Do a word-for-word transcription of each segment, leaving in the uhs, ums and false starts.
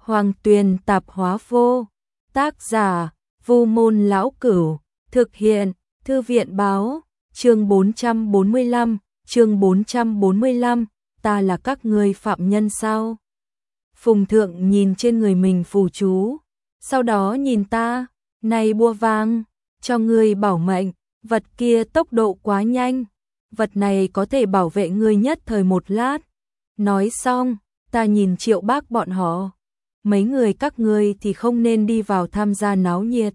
Hoàng Tuyền Tạp Hóa Vô. Tác giả: Vu Môn Lão Cửu. Thực hiện: Thư viện báo. Chương bốn trăm bốn mươi lăm, chương bốn trăm bốn mươi lăm, ta là các ngươi phạm nhân sao? Phùng Thượng nhìn trên người mình phù chú, sau đó nhìn ta, này bùa vàng, cho ngươi bảo mệnh, vật kia tốc độ quá nhanh, vật này có thể bảo vệ ngươi nhất thời một lát. Nói xong, ta nhìn Triệu Bác bọn họ, mấy người các ngươi thì không nên đi vào tham gia náo nhiệt.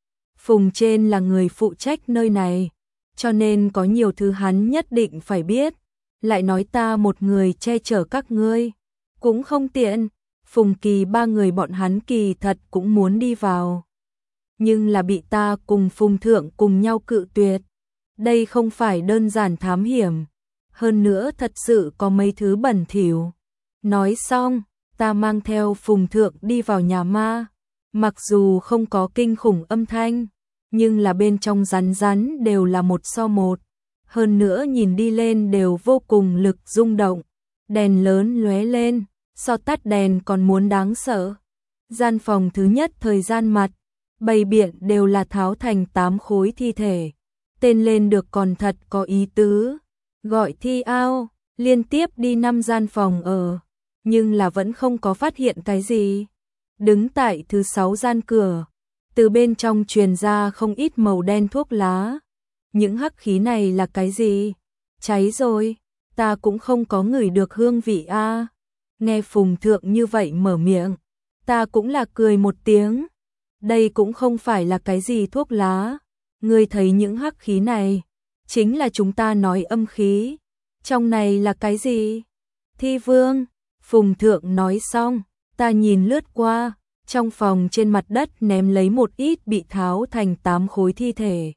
Phùng trên là người phụ trách nơi này, cho nên có nhiều thứ hắn nhất định phải biết, lại nói ta một người che chở các ngươi, cũng không tiện. Phùng Kỳ ba người bọn hắn kỳ thật cũng muốn đi vào, nhưng là bị ta cùng Phùng Thượng cùng nhau cự tuyệt. Đây không phải đơn giản thám hiểm, hơn nữa thật sự có mấy thứ bẩn thỉu. Nói xong, ta mang theo Phùng Thượng đi vào nhà ma, mặc dù không có kinh khủng âm thanh, nhưng là bên trong rắn rắn đều là một so một, hơn nữa nhìn đi lên đều vô cùng lực rung động, đèn lớn lóe lên, so tắt đèn còn muốn đáng sợ. Gian phòng thứ nhất thời gian mặt, bày biện đều là tháo thành tám khối thi thể, tên lên được còn thật có ý tứ, gọi thi ao, liên tiếp đi năm gian phòng ở, nhưng là vẫn không có phát hiện cái gì. Đứng tại thứ sáu gian cửa, từ bên trong truyền ra không ít màu đen thuốc lá. Những hắc khí này là cái gì? Cháy rồi, ta cũng không có ngửi được hương vị a. À. Nghe Phùng Thượng như vậy mở miệng, ta cũng là cười một tiếng. Đây cũng không phải là cái gì thuốc lá. Ngươi thấy những hắc khí này, chính là chúng ta nói âm khí. Trong này là cái gì? Thi vương. Phùng Thượng nói xong, ta nhìn lướt qua, trong phòng trên mặt đất ném lấy một ít bị tháo thành tám khối thi thể.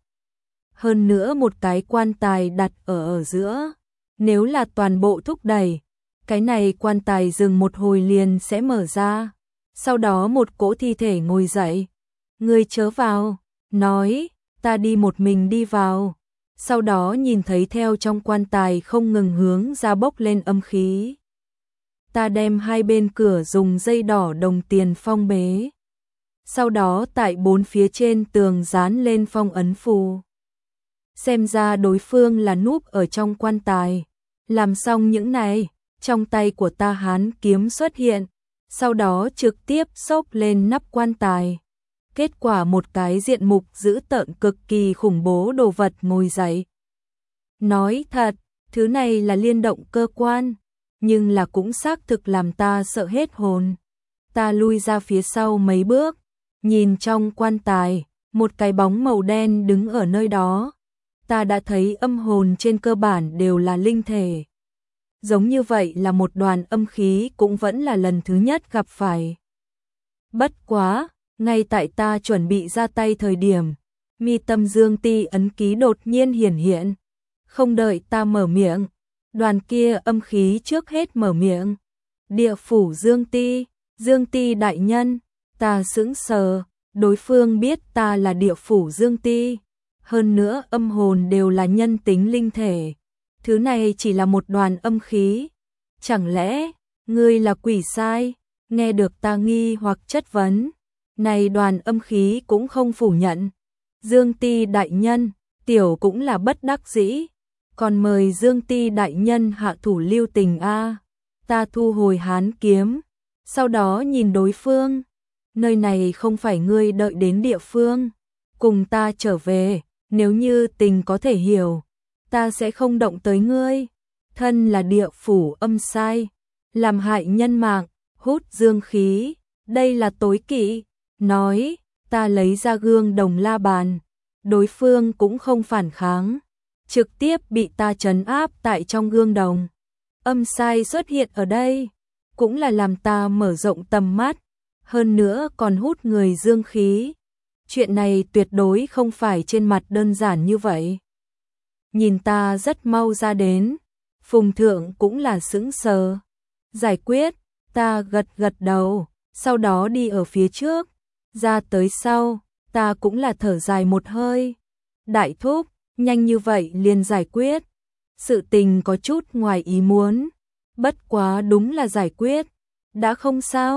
Hơn nữa một cái quan tài đặt ở ở giữa. Nếu là toàn bộ thúc đẩy, cái này quan tài dừng một hồi liền sẽ mở ra. Sau đó một cỗ thi thể ngồi dậy. Ngươi chớ vào, nói, ta đi một mình đi vào. Sau đó nhìn thấy theo trong quan tài không ngừng hướng ra bốc lên âm khí. Ta đem hai bên cửa dùng dây đỏ đồng tiền phong bế. Sau đó tại bốn phía trên tường dán lên phong ấn phù. Xem ra đối phương là núp ở trong quan tài. Làm xong những này, trong tay của ta hán kiếm xuất hiện, sau đó trực tiếp xốc lên nắp quan tài. Kết quả một cái diện mục dữ tợn cực kỳ khủng bố đồ vật ngồi dậy. Nói thật, thứ này là liên động cơ quan, nhưng là cũng xác thực làm ta sợ hết hồn. Ta lui ra phía sau mấy bước, nhìn trong quan tài, một cái bóng màu đen đứng ở nơi đó. Ta đã thấy âm hồn trên cơ bản đều là linh thể. Giống như vậy là một đoàn âm khí cũng vẫn là lần thứ nhất gặp phải. Bất quá, ngay tại ta chuẩn bị ra tay thời điểm, mi tâm dương ti ấn ký đột nhiên hiển hiện. Không đợi ta mở miệng, đoàn kia âm khí trước hết mở miệng. Địa phủ dương ti, dương ti đại nhân, ta sững sờ, đối phương biết ta là địa phủ dương ti. Hơn nữa âm hồn đều là nhân tính linh thể. Thứ này chỉ là một đoàn âm khí. Chẳng lẽ, ngươi là quỷ sai? Nghe được ta nghi hoặc chất vấn. Này đoàn âm khí cũng không phủ nhận. Dương ti đại nhân, tiểu cũng là bất đắc dĩ. Còn mời Dương ti đại nhân hạ thủ lưu tình a. Ta thu hồi hán kiếm. Sau đó nhìn đối phương. Nơi này không phải ngươi đợi đến địa phương. Cùng ta trở về, nếu như tình có thể hiểu. Ta sẽ không động tới ngươi. Thân là địa phủ âm sai, làm hại nhân mạng, hút dương khí, đây là tối kỵ. Nói, ta lấy ra gương đồng la bàn, đối phương cũng không phản kháng, trực tiếp bị ta trấn áp tại trong gương đồng. Âm sai xuất hiện ở đây, cũng là làm ta mở rộng tầm mắt, hơn nữa còn hút người dương khí. Chuyện này tuyệt đối không phải trên mặt đơn giản như vậy. Nhìn ta rất mau ra đến, Phùng Thượng cũng là sững sờ. Giải quyết, ta gật gật đầu, sau đó đi ở phía trước, ra tới sau, ta cũng là thở dài một hơi. Đại thúc, nhanh như vậy liền giải quyết. Sự tình có chút ngoài ý muốn, bất quá đúng là giải quyết, đã không sao.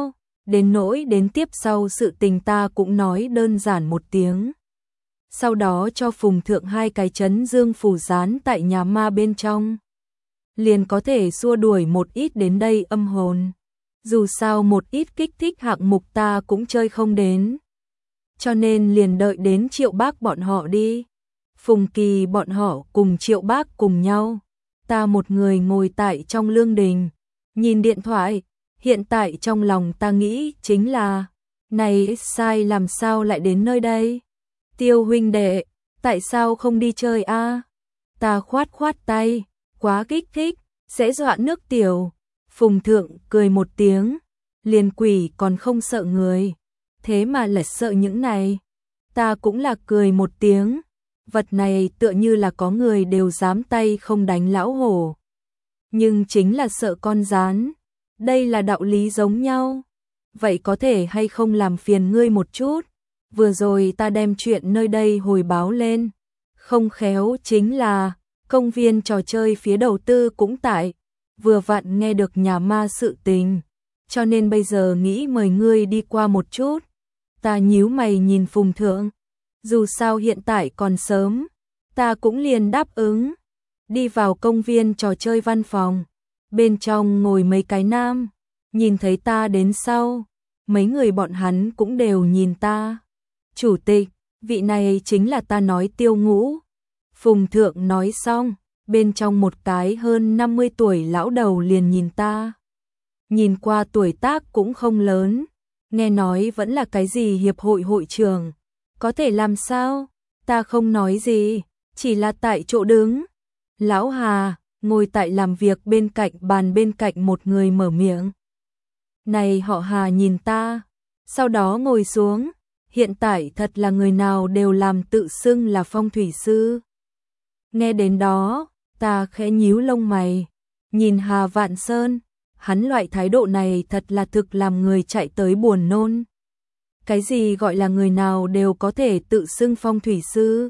đến nỗi đến tiếp sau sự tình ta cũng nói đơn giản một tiếng. Sau đó cho Phùng Thượng hai cái chấn dương phù dán tại nhà ma bên trong. Liền có thể xua đuổi một ít đến đây âm hồn. Dù sao một ít kích thích hạng mục ta cũng chơi không đến. Cho nên liền đợi đến Triệu Bác bọn họ đi. Phùng Kỳ bọn họ cùng Triệu Bác cùng nhau. Ta một người ngồi tại trong lương đình, nhìn điện thoại. Hiện tại trong lòng ta nghĩ chính là, này sai làm sao lại đến nơi đây? Tiêu huynh đệ, tại sao không đi chơi a? Ta khoát khoát tay, quá kích thích, sẽ dọa nước tiểu. Phùng Thượng cười một tiếng, liền quỷ còn không sợ người, thế mà lại sợ những này. Ta cũng là cười một tiếng, vật này tựa như là có người đều dám tay không đánh lão hổ. Nhưng chính là sợ con gián, đây là đạo lý giống nhau. Vậy có thể hay không làm phiền ngươi một chút? Vừa rồi ta đem chuyện nơi đây hồi báo lên, không khéo chính là công viên trò chơi phía đầu tư cũng tại, vừa vặn nghe được nhà ma sự tình, cho nên bây giờ nghĩ mời ngươi đi qua một chút. Ta nhíu mày nhìn Phùng Thượng, dù sao hiện tại còn sớm, ta cũng liền đáp ứng. Đi vào công viên trò chơi văn phòng, bên trong ngồi mấy cái nam, nhìn thấy ta đến sau, mấy người bọn hắn cũng đều nhìn ta. Chủ tịch, vị này chính là ta nói Tiêu Ngũ. Phùng Thượng nói xong, bên trong một cái hơn năm mươi tuổi lão đầu liền nhìn ta. Nhìn qua tuổi tác cũng không lớn, nghe nói vẫn là cái gì hiệp hội hội trưởng. Có thể làm sao? Ta không nói gì, chỉ là tại chỗ đứng. Lão Hà, ngồi tại làm việc bên cạnh bàn bên cạnh một người mở miệng. Này họ Hà nhìn ta, sau đó ngồi xuống. Hiện tại thật là người nào đều làm tự xưng là phong thủy sư. Nghe đến đó, ta khẽ nhíu lông mày, nhìn Hà Vạn Sơn, hắn loại thái độ này thật là thực làm người chạy tới buồn nôn. Cái gì gọi là người nào đều có thể tự xưng phong thủy sư?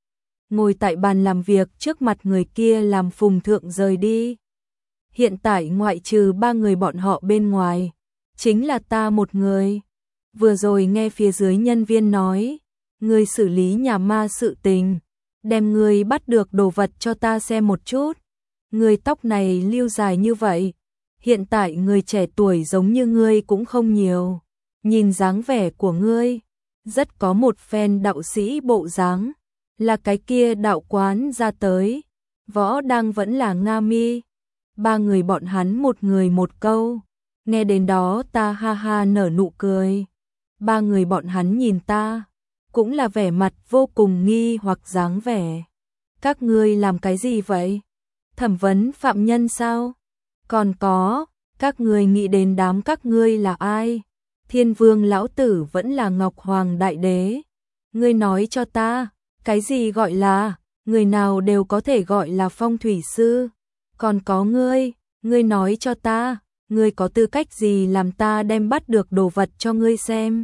Ngồi tại bàn làm việc trước mặt người kia làm Phùng Thượng rời đi. Hiện tại ngoại trừ ba người bọn họ bên ngoài, chính là ta một người. Vừa rồi nghe phía dưới nhân viên nói, người xử lý nhà ma sự tình, đem người bắt được đồ vật cho ta xem một chút. Người tóc này lưu dài như vậy, hiện tại người trẻ tuổi giống như ngươi cũng không nhiều. Nhìn dáng vẻ của ngươi, rất có một phen đạo sĩ bộ dáng, là cái kia đạo quán ra tới. Võ đang vẫn là Nga Mi. Ba người bọn hắn một người một câu, nghe đến đó ta ha ha nở nụ cười. Ba người bọn hắn nhìn ta, cũng là vẻ mặt vô cùng nghi hoặc dáng vẻ. Các ngươi làm cái gì vậy? Thẩm vấn phạm nhân sao? Còn có, các ngươi nghĩ đến đám các ngươi là ai? Thiên Vương lão tử vẫn là Ngọc Hoàng đại đế. Ngươi nói cho ta, cái gì gọi là, người nào đều có thể gọi là phong thủy sư? Còn có ngươi, ngươi nói cho ta, ngươi có tư cách gì làm ta đem bắt được đồ vật cho ngươi xem?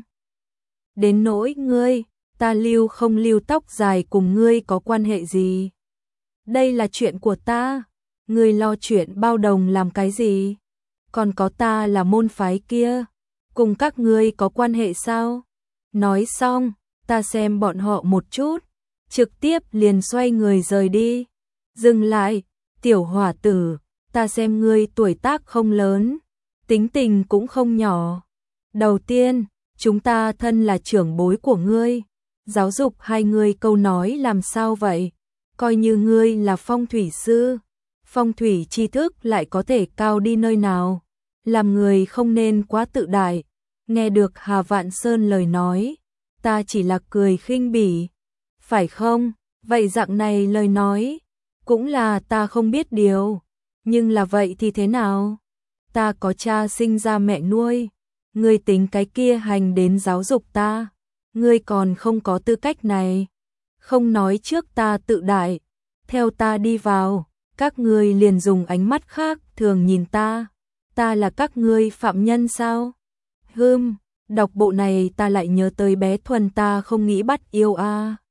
Đến nỗi ngươi, ta lưu không lưu tóc dài cùng ngươi có quan hệ gì? Đây là chuyện của ta, ngươi lo chuyện bao đồng làm cái gì? Còn có ta là môn phái kia, cùng các ngươi có quan hệ sao? Nói xong, ta xem bọn họ một chút, trực tiếp liền xoay người rời đi. Dừng lại, tiểu hỏa tử, ta xem ngươi tuổi tác không lớn, tính tình cũng không nhỏ. Đầu tiên, chúng ta thân là trưởng bối của ngươi, giáo dục hai ngươi câu nói làm sao vậy? Coi như ngươi là phong thủy sư, phong thủy tri thức lại có thể cao đi nơi nào? Làm người không nên quá tự đại. Nghe được Hà Vạn Sơn lời nói, ta chỉ là cười khinh bỉ. Phải không? Vậy dạng này lời nói, cũng là ta không biết điều. Nhưng là vậy thì thế nào? Ta có cha sinh ra mẹ nuôi. Ngươi tính cái kia hành đến giáo dục ta. Ngươi còn không có tư cách này. Không nói trước ta tự đại. Theo ta đi vào, các ngươi liền dùng ánh mắt khác thường nhìn ta. Ta là các ngươi phạm nhân sao? Hừm, đọc bộ này ta lại nhớ tới bé Thuần ta không nghĩ bắt yêu a.